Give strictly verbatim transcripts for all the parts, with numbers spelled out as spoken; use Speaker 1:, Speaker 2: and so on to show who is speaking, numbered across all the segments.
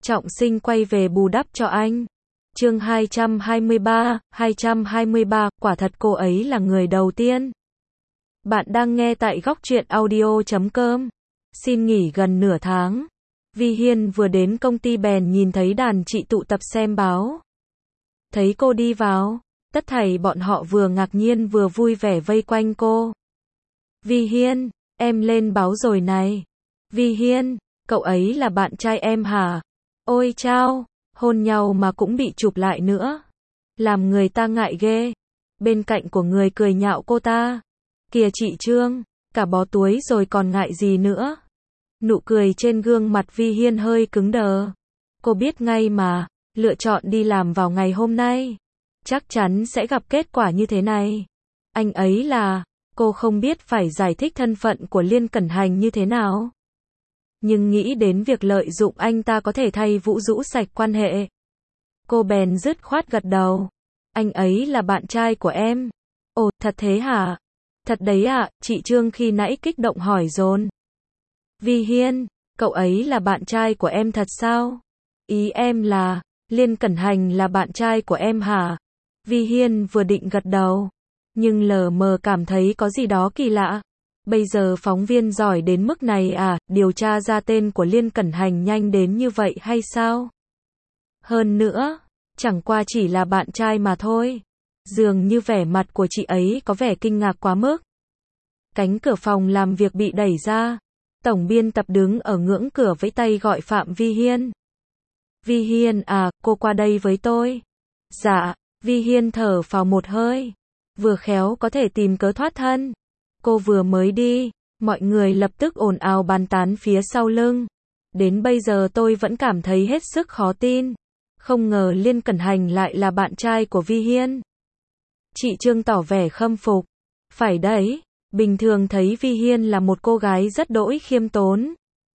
Speaker 1: trọng sinh quay về bù đắp cho anh. Chương hai trăm hai mươi ba, hai trăm hai mươi ba, quả thật cô ấy là người đầu tiên. Bạn đang nghe tại góc truyện audio chấm com. Xin nghỉ gần nửa tháng. Vi Hiên vừa đến công ty bèn nhìn thấy đàn chị tụ tập xem báo. Thấy cô đi vào, tất thảy bọn họ vừa ngạc nhiên vừa vui vẻ vây quanh cô. Vi Hiên, em lên báo rồi này. Vi Hiên, cậu ấy là bạn trai em hả? Ôi chao, hôn nhau mà cũng bị chụp lại nữa. Làm người ta ngại ghê. Bên cạnh của người cười nhạo cô ta. Kìa chị Trương, cả bó túi rồi còn ngại gì nữa. Nụ cười trên gương mặt Vi Hiên hơi cứng đờ. Cô biết ngay mà, lựa chọn đi làm vào ngày hôm nay. Chắc chắn sẽ gặp kết quả như thế này. Anh ấy là, cô không biết phải giải thích thân phận của Liên Cẩn Hành như thế nào. Nhưng nghĩ đến việc lợi dụng anh ta có thể thay Vũ rũ sạch quan hệ. Cô bèn dứt khoát gật đầu. Anh ấy là bạn trai của em. Ồ, thật thế hả? Thật đấy ạ, à, chị Trương khi nãy kích động hỏi dồn. Vi Hiên, cậu ấy là bạn trai của em thật sao? Ý em là, Liên Cẩn Hành là bạn trai của em hả? Vi Hiên vừa định gật đầu, nhưng lờ mờ cảm thấy có gì đó kỳ lạ. Bây giờ phóng viên giỏi đến mức này à, điều tra ra tên của Liên Cẩn Hành nhanh đến như vậy hay sao? Hơn nữa, chẳng qua chỉ là bạn trai mà thôi. Dường như vẻ mặt của chị ấy có vẻ kinh ngạc quá mức. Cánh cửa phòng làm việc bị đẩy ra. Tổng biên tập đứng ở ngưỡng cửa vẫy tay gọi Phạm Vi Hiên. Vi Hiên à, cô qua đây với tôi. Dạ, Vi Hiên thở phào một hơi. Vừa khéo có thể tìm cớ thoát thân. Cô vừa mới đi, mọi người lập tức ồn ào bàn tán phía sau lưng. Đến bây giờ tôi vẫn cảm thấy hết sức khó tin. Không ngờ Liên Cẩn Hành lại là bạn trai của Vi Hiên. Chị Trương tỏ vẻ khâm phục. Phải đấy, bình thường thấy Vi Hiên là một cô gái rất đỗi khiêm tốn.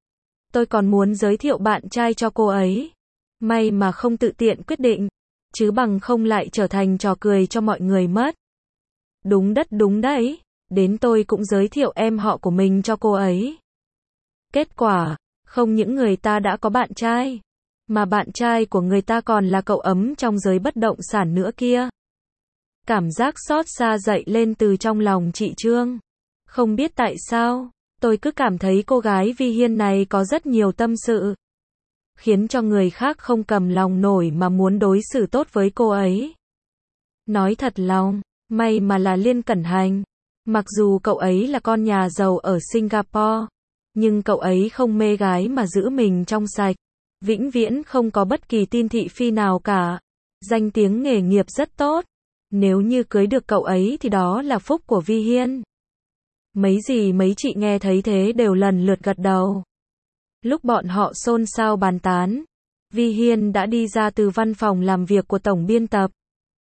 Speaker 1: Tôi còn muốn giới thiệu bạn trai cho cô ấy. May mà không tự tiện quyết định, chứ bằng không lại trở thành trò cười cho mọi người mất. Đúng đất đúng đấy, đến tôi cũng giới thiệu em họ của mình cho cô ấy. Kết quả, không những người ta đã có bạn trai, mà bạn trai của người ta còn là cậu ấm trong giới bất động sản nữa kia. Cảm giác xót xa dậy lên từ trong lòng chị Trương. Không biết tại sao, tôi cứ cảm thấy cô gái Vi Hiên này có rất nhiều tâm sự. Khiến cho người khác không cầm lòng nổi mà muốn đối xử tốt với cô ấy. Nói thật lòng, may mà là Liên Cẩn Hành. Mặc dù cậu ấy là con nhà giàu ở Singapore, nhưng cậu ấy không mê gái mà giữ mình trong sạch. Vĩnh viễn không có bất kỳ tin thị phi nào cả. Danh tiếng nghề nghiệp rất tốt. Nếu như cưới được cậu ấy thì đó là phúc của Vi Hiên. Mấy gì mấy chị nghe thấy thế đều lần lượt gật đầu. Lúc bọn họ xôn xao bàn tán, Vi Hiên đã đi ra từ văn phòng làm việc của tổng biên tập.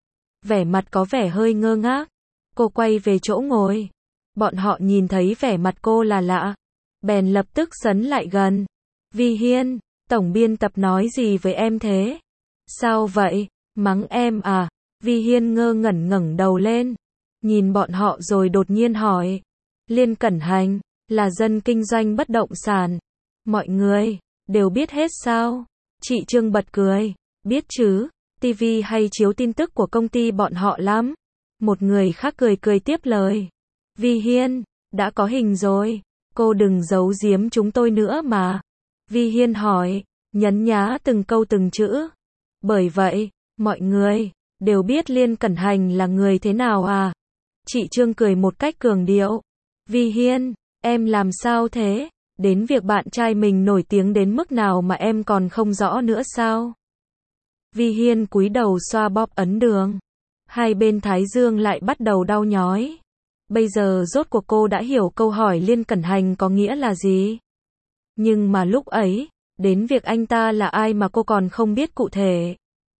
Speaker 1: Vẻ mặt có vẻ hơi ngơ ngác. Cô quay về chỗ ngồi. Bọn họ nhìn thấy vẻ mặt cô là lạ, bèn lập tức sấn lại gần. Vi Hiên, tổng biên tập nói gì với em thế? Sao vậy? Mắng em à? Vi Hiên ngơ ngẩn ngẩng đầu lên, nhìn bọn họ rồi đột nhiên hỏi. Liên Cẩn Hành, là dân kinh doanh bất động sản. Mọi người, đều biết hết sao? Chị Trương bật cười. Biết chứ, ti vi hay chiếu tin tức của công ty bọn họ lắm. Một người khác cười cười tiếp lời. Vi Hiên, đã có hình rồi. Cô đừng giấu giếm chúng tôi nữa mà. Vi Hiên hỏi, nhấn nhá từng câu từng chữ. Bởi vậy, mọi người đều biết Liên Cẩn Hành là người thế nào à? Chị Trương cười một cách cường điệu. Vi Hiên, em làm sao thế? Đến việc bạn trai mình nổi tiếng đến mức nào mà em còn không rõ nữa sao? Vi Hiên cúi đầu xoa bóp ấn đường. Hai bên thái dương lại bắt đầu đau nhói. Bây giờ rốt cuộc cô đã hiểu câu hỏi Liên Cẩn Hành có nghĩa là gì. Nhưng mà lúc ấy, đến việc anh ta là ai mà cô còn không biết cụ thể.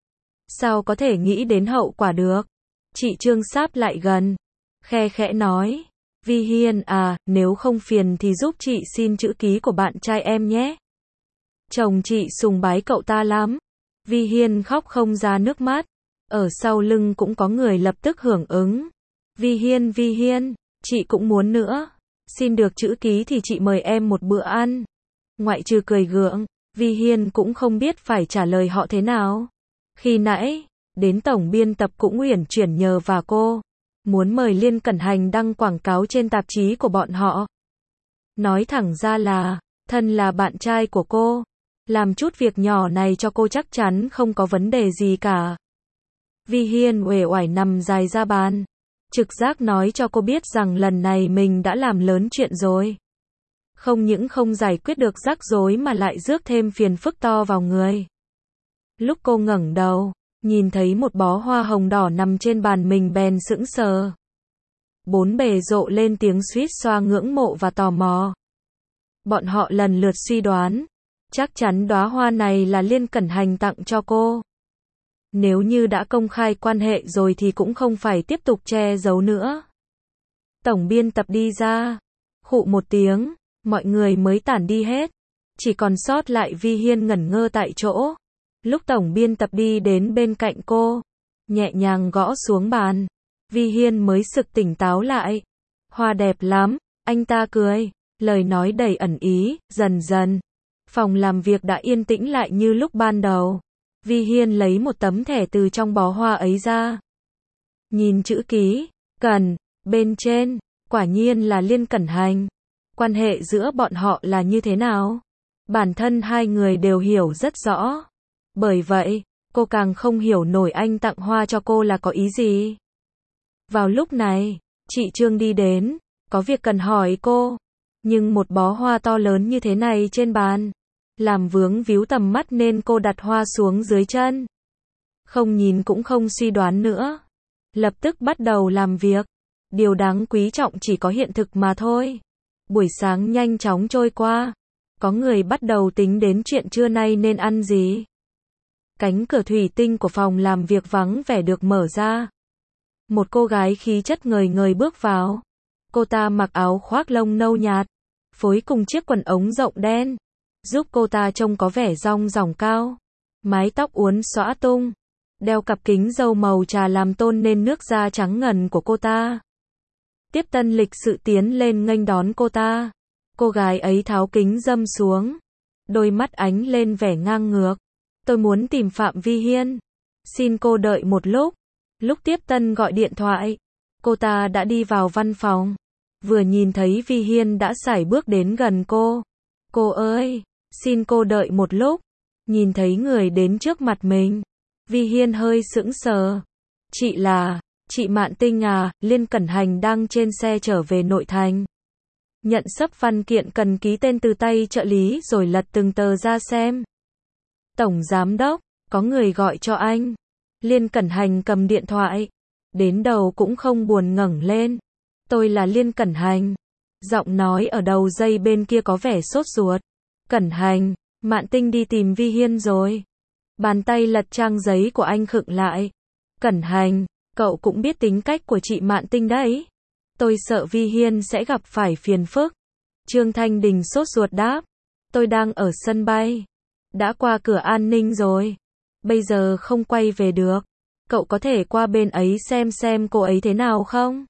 Speaker 1: Sao có thể nghĩ đến hậu quả được? Chị Trương sáp lại gần, khe khẽ nói. Vi Hiên à, nếu không phiền thì giúp chị xin chữ ký của bạn trai em nhé. Chồng chị sùng bái cậu ta lắm. Vi Hiên khóc không ra nước mắt. Ở sau lưng cũng có người lập tức hưởng ứng. Vi Hiên, Vi Hiên, chị cũng muốn nữa. Xin được chữ ký thì chị mời em một bữa ăn. Ngoại trừ cười gượng, Vi Hiên cũng không biết phải trả lời họ thế nào. Khi nãy, đến tổng biên tập cũng uyển chuyển nhờ và cô, muốn mời Liên Cẩn Hành đăng quảng cáo trên tạp chí của bọn họ. Nói thẳng ra là, thân là bạn trai của cô, làm chút việc nhỏ này cho cô chắc chắn không có vấn đề gì cả. Vi Hiên uể oải nằm dài ra bàn. Trực giác nói cho cô biết rằng lần này mình đã làm lớn chuyện rồi. Không những không giải quyết được rắc rối mà lại rước thêm phiền phức to vào người. Lúc cô ngẩng đầu, nhìn thấy một bó hoa hồng đỏ nằm trên bàn mình bèn sững sờ. Bốn bề rộ lên tiếng suýt xoa ngưỡng mộ và tò mò. Bọn họ lần lượt suy đoán, chắc chắn đóa hoa này là Liên Cẩn Hành tặng cho cô. Nếu như đã công khai quan hệ rồi thì cũng không phải tiếp tục che giấu nữa. Tổng biên tập đi ra, khụ một tiếng, mọi người mới tản đi hết. Chỉ còn sót lại Vi Hiên ngẩn ngơ tại chỗ. Lúc tổng biên tập đi đến bên cạnh cô, nhẹ nhàng gõ xuống bàn, Vi Hiên mới sực tỉnh táo lại. Hoa đẹp lắm, anh ta cười, lời nói đầy ẩn ý. Dần dần, phòng làm việc đã yên tĩnh lại như lúc ban đầu. Vi Hiên lấy một tấm thẻ từ trong bó hoa ấy ra. Nhìn chữ ký, Cần, bên trên, quả nhiên là Liên Cẩn Hành. Quan hệ giữa bọn họ là như thế nào? Bản thân hai người đều hiểu rất rõ. Bởi vậy, cô càng không hiểu nổi anh tặng hoa cho cô là có ý gì. Vào lúc này, chị Trương đi đến, có việc cần hỏi cô. Nhưng một bó hoa to lớn như thế này trên bàn, làm vướng víu tầm mắt nên cô đặt hoa xuống dưới chân. Không nhìn cũng không suy đoán nữa. Lập tức bắt đầu làm việc. Điều đáng quý trọng chỉ có hiện thực mà thôi. Buổi sáng nhanh chóng trôi qua. Có người bắt đầu tính đến chuyện trưa nay nên ăn gì. Cánh cửa thủy tinh của phòng làm việc vắng vẻ được mở ra. Một cô gái khí chất ngời ngời bước vào. Cô ta mặc áo khoác lông nâu nhạt, phối cùng chiếc quần ống rộng đen, giúp cô ta trông có vẻ dong dỏng cao. Mái tóc uốn xõa tung, đeo cặp kính râu màu trà làm tôn nên nước da trắng ngần của cô ta. Tiếp tân lịch sự tiến lên nghênh đón cô ta. Cô gái ấy tháo kính râm xuống, đôi mắt ánh lên vẻ ngang ngược. Tôi muốn tìm Phạm Vi Hiên. Xin cô đợi một lúc. Lúc tiếp tân gọi điện thoại, cô ta đã đi vào văn phòng. Vừa nhìn thấy Vi Hiên đã sải bước đến gần cô. Cô ơi, xin cô đợi một lúc. Nhìn thấy người đến trước mặt mình, Vi Hiên hơi sững sờ. Chị là, chị Mạn Tinh à? Liên Cẩn Hành đang trên xe trở về nội thành. Nhận xấp văn kiện cần ký tên từ tay trợ lý rồi lật từng tờ ra xem. Tổng giám đốc, có người gọi cho anh. Liên Cẩn Hành cầm điện thoại, đến đầu cũng không buồn ngẩng lên. Tôi là Liên Cẩn Hành. Giọng nói ở đầu dây bên kia có vẻ sốt ruột. Cẩn Hành, Mạn Tinh đi tìm Vi Hiên rồi. Bàn tay lật trang giấy của anh khựng lại. Cẩn Hành, cậu cũng biết tính cách của chị Mạn Tinh đấy. Tôi sợ Vi Hiên sẽ gặp phải phiền phức. Trương Thanh Đình sốt ruột đáp. Tôi đang ở sân bay. Đã qua cửa an ninh rồi. Bây giờ không quay về được. Cậu có thể qua bên ấy xem xem cô ấy thế nào không?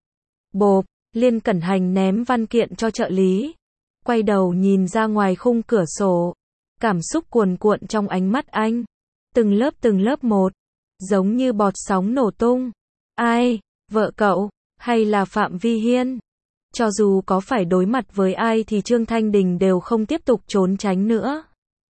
Speaker 1: Bộp, Liên Cẩn Hành ném văn kiện cho trợ lý. Quay đầu nhìn ra ngoài khung cửa sổ. Cảm xúc cuồn cuộn trong ánh mắt anh. Từng lớp từng lớp một. Giống như bọt sóng nổ tung. Ai? Vợ cậu? Hay là Phạm Vi Hiên? Cho dù có phải đối mặt với ai thì Trương Thanh Đình đều không tiếp tục trốn tránh nữa.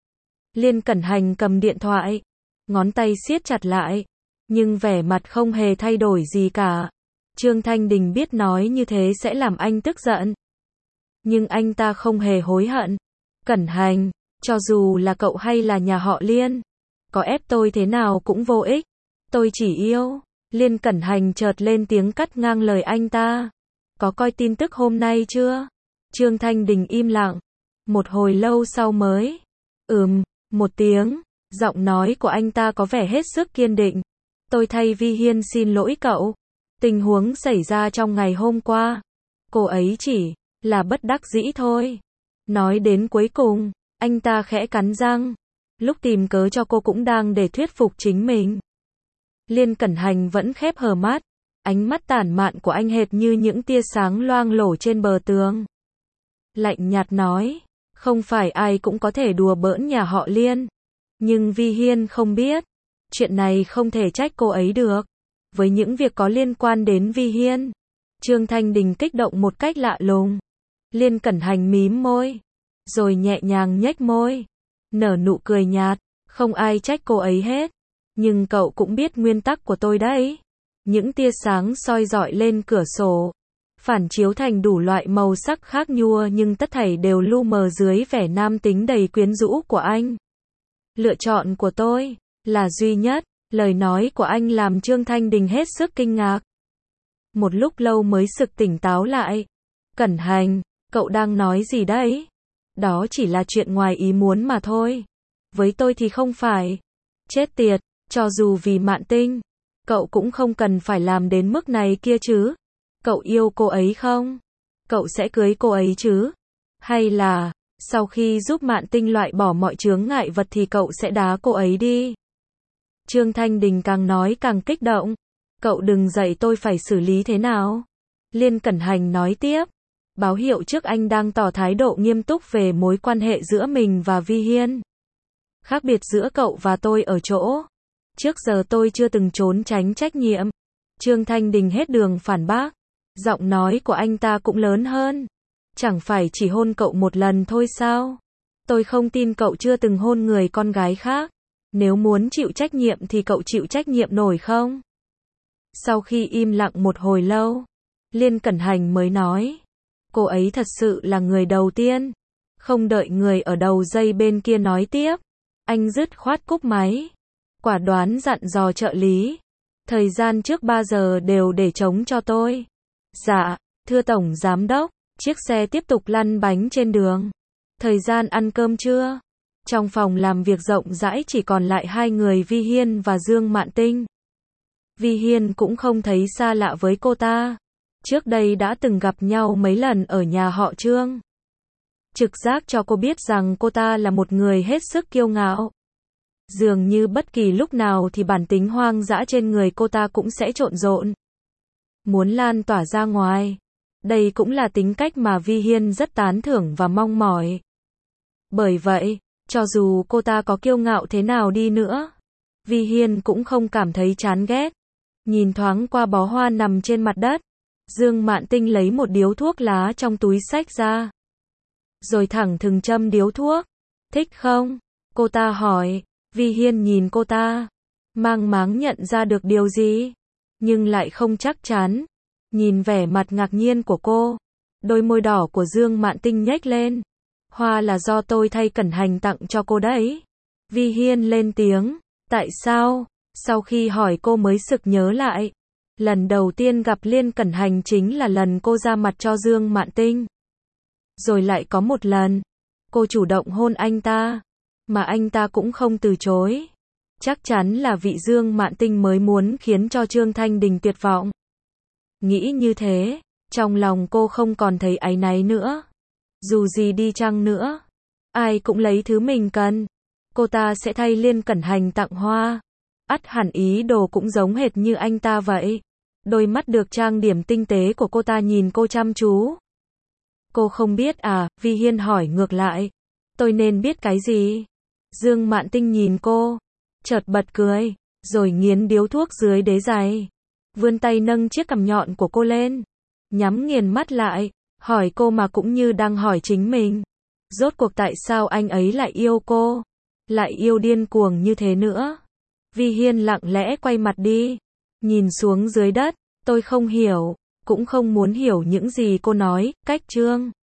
Speaker 1: Liên Cẩn Hành cầm điện thoại. Ngón tay siết chặt lại. Nhưng vẻ mặt không hề thay đổi gì cả. Trương Thanh Đình biết nói như thế sẽ làm anh tức giận. Nhưng anh ta không hề hối hận. Cẩn Hành, cho dù là cậu hay là nhà họ Liên, có ép tôi thế nào cũng vô ích. Tôi chỉ yêu. Liên Cẩn Hành chợt lên tiếng cắt ngang lời anh ta. Có coi tin tức hôm nay chưa? Trương Thanh Đình im lặng. Một hồi lâu sau mới. Ừm, một tiếng. Giọng nói của anh ta có vẻ hết sức kiên định. Tôi thay Vi Hiên xin lỗi cậu. Tình huống xảy ra trong ngày hôm qua. Cô ấy chỉ là bất đắc dĩ thôi. Nói đến cuối cùng, anh ta khẽ cắn răng. Lúc tìm cớ cho cô cũng đang để thuyết phục chính mình. Liên Cẩn Hành vẫn khép hờ mắt. Ánh mắt tản mạn của anh hệt như những tia sáng loang lổ trên bờ tường. Lạnh nhạt nói. Không phải ai cũng có thể đùa bỡn nhà họ Liên. Nhưng Vi Hiên không biết. Chuyện này không thể trách cô ấy được. Với những việc có liên quan đến Vi Hiên, Trương Thanh Đình kích động một cách lạ lùng. Liên Cẩn Hành mím môi, rồi nhẹ nhàng nhếch môi, nở nụ cười nhạt. Không ai trách cô ấy hết. Nhưng cậu cũng biết nguyên tắc của tôi đấy. Những tia sáng soi rọi lên cửa sổ, phản chiếu thành đủ loại màu sắc khác nhua, nhưng tất thảy đều lu mờ dưới vẻ nam tính đầy quyến rũ của anh. Lựa chọn của tôi là duy nhất. Lời nói của anh làm Trương Thanh Đình hết sức kinh ngạc. Một lúc lâu mới sực tỉnh táo lại. Cẩn Hành, cậu đang nói gì đấy? Đó chỉ là chuyện ngoài ý muốn mà thôi. Với tôi thì không phải. Chết tiệt, cho dù vì Mạn Tinh, cậu cũng không cần phải làm đến mức này kia chứ. Cậu yêu cô ấy không? Cậu sẽ cưới cô ấy chứ? Hay là, sau khi giúp Mạn Tinh loại bỏ mọi chướng ngại vật thì cậu sẽ đá cô ấy đi? Trương Thanh Đình càng nói càng kích động. Cậu đừng dạy tôi phải xử lý thế nào. Liên Cẩn Hành nói tiếp. Báo hiệu trước anh đang tỏ thái độ nghiêm túc về mối quan hệ giữa mình và Vi Hiên. Khác biệt giữa cậu và tôi ở chỗ, trước giờ tôi chưa từng trốn tránh trách nhiệm. Trương Thanh Đình hết đường phản bác. Giọng nói của anh ta cũng lớn hơn. Chẳng phải chỉ hôn cậu một lần thôi sao? Tôi không tin cậu chưa từng hôn người con gái khác. Nếu muốn chịu trách nhiệm thì cậu chịu trách nhiệm nổi không? Sau khi im lặng một hồi lâu, Liên Cẩn Hành mới nói. Cô ấy thật sự là người đầu tiên. Không đợi người ở đầu dây bên kia nói tiếp, anh dứt khoát cúp máy. Quả đoán dặn dò trợ lý. Thời gian trước ba giờ đều để trống cho tôi. Dạ, thưa Tổng Giám Đốc. Chiếc xe tiếp tục lăn bánh trên đường. Thời gian ăn cơm trưa. Trong phòng làm việc rộng rãi chỉ còn lại hai người Vi Hiên và Dương Mạn Tinh. Vi Hiên cũng không thấy xa lạ với cô ta. Trước đây đã từng gặp nhau mấy lần ở nhà họ Trương. Trực giác cho cô biết rằng cô ta là một người hết sức kiêu ngạo. Dường như bất kỳ lúc nào thì bản tính hoang dã trên người cô ta cũng sẽ trộn rộn. Muốn lan tỏa ra ngoài. Đây cũng là tính cách mà Vi Hiên rất tán thưởng và mong mỏi. Bởi vậy, cho dù cô ta có kiêu ngạo thế nào đi nữa, Vi Hiên cũng không cảm thấy chán ghét. Nhìn thoáng qua bó hoa nằm trên mặt đất, Dương Mạn Tinh lấy một điếu thuốc lá trong túi xách ra, rồi thẳng thừng châm điếu thuốc. Thích không? Cô ta hỏi. Vi Hiên nhìn cô ta, mang máng nhận ra được điều gì, nhưng lại không chắc chắn. Nhìn vẻ mặt ngạc nhiên của cô, đôi môi đỏ của Dương Mạn Tinh nhếch lên. Hoa là do tôi thay Cẩn Hành tặng cho cô đấy. Vi Hiên lên tiếng. Tại sao? Sau khi hỏi cô mới sực nhớ lại. Lần đầu tiên gặp Liên Cẩn Hành chính là lần cô ra mặt cho Dương Mạn Tinh. Rồi lại có một lần, cô chủ động hôn anh ta, mà anh ta cũng không từ chối. Chắc chắn là vị Dương Mạn Tinh mới muốn khiến cho Trương Thanh Đình tuyệt vọng. Nghĩ như thế, trong lòng cô không còn thấy áy náy nữa. Dù gì đi chăng nữa, ai cũng lấy thứ mình cần. Cô ta sẽ thay Liên Cẩn Hành tặng hoa. Ắt hẳn ý đồ cũng giống hệt như anh ta vậy. Đôi mắt được trang điểm tinh tế của cô ta nhìn cô chăm chú. Cô không biết à? Vi Hiên hỏi ngược lại. Tôi nên biết cái gì? Dương Mạn Tinh nhìn cô, chợt bật cười, rồi nghiến điếu thuốc dưới đế giày. Vươn tay nâng chiếc cằm nhọn của cô lên, nhắm nghiền mắt lại, hỏi cô mà cũng như đang hỏi chính mình. Rốt cuộc tại sao anh ấy lại yêu cô? Lại yêu điên cuồng như thế nữa? Vi Hiên lặng lẽ quay mặt đi, nhìn xuống dưới đất. Tôi không hiểu, cũng không muốn hiểu những gì cô nói. Cách Trương